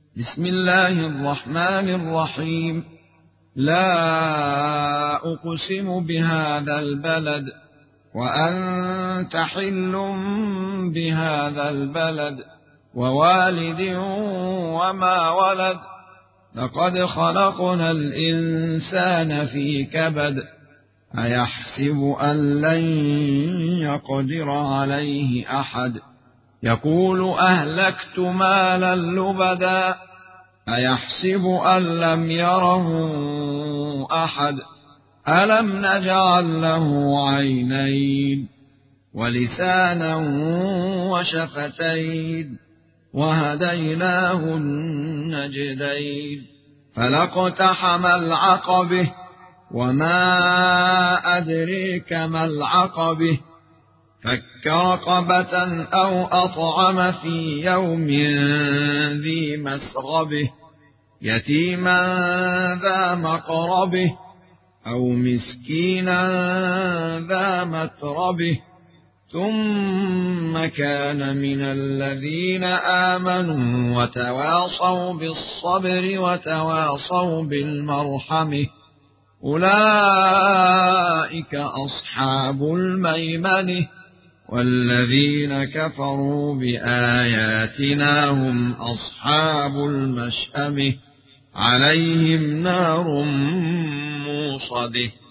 بسم الله الرحمن الرحيم. لا أقسم بهذا البلد وأنت حل بهذا البلد ووالد وما ولد لقد خلقنا الإنسان في كبد أيحسب أن لن يقدر عليه أحد يقول أهلكت مالا لبدا أيحسب أن لم يره أحد ألم نجعل له عينين ولسانا وشفتين وهديناه النجدين فلاقتحم العقبة وما أدريك ما العقبة فك رقبة أو أطعم في يوم ذي مسغبة يتيما ذا مقربة أو مسكينا ذا متربة ثم كان من الذين آمنوا وتواصوا بالصبر وتواصوا بالمرحمة أولئك أصحاب الميمنة والذين كفروا بآياتنا هم أصحاب المشأمة عليهم نار موصده.